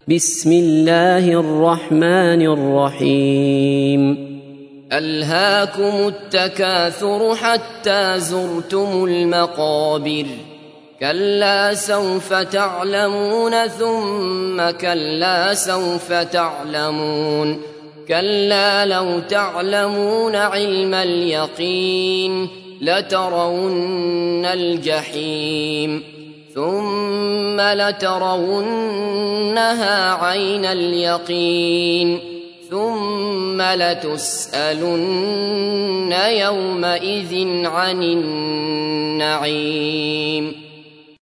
بسم الله الرحمن الرحيم ألهاكم التكاثر حتى زرتم المقابر كلا سوف تعلمون ثم كلا سوف تعلمون كلا لو تعلمون علم اليقين لترون الجحيم ثم لترونها عين اليقين ثم لتسألن يومئذ عن النعيم